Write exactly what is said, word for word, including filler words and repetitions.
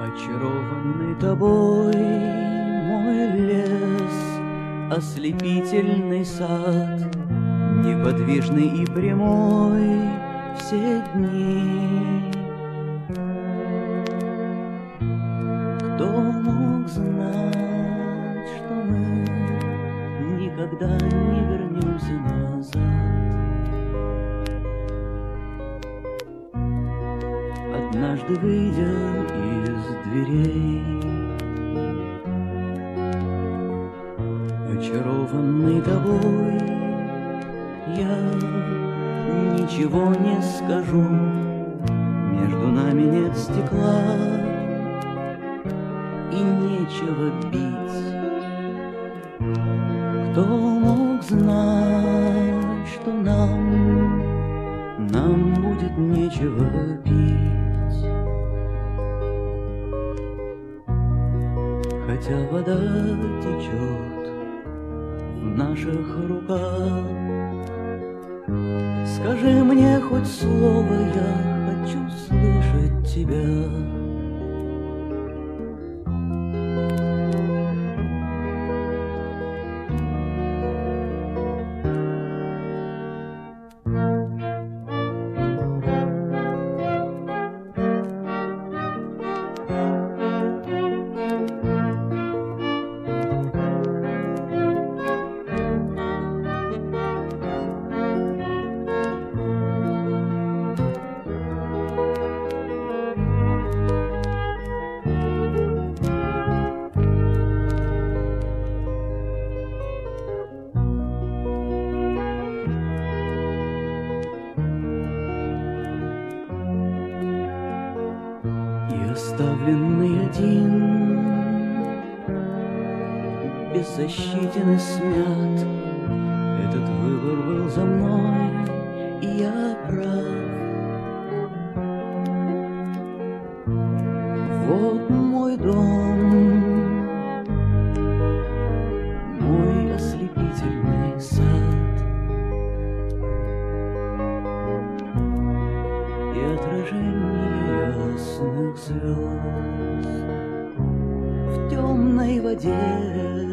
Очарованный тобой мой лес, ослепительный сад, неподвижный и прямой все дни. Кто мог знать, что мы никогда не вернемся назад? Однажды выйдя из дверей, очарованный тобой, я ничего не скажу. Между нами нет стекла и нечего бить. Кто мог знать, что нам, нам будет нечего пить? Хотя вода течет в наших руках, скажи мне хоть слово, я хочу слышать тебя. Оставленный один, беззащитен и смят, этот выбор был за мной, и я прав. Вот мой дом, мой ослепительный сад, и отражение ясных звезд в темной воде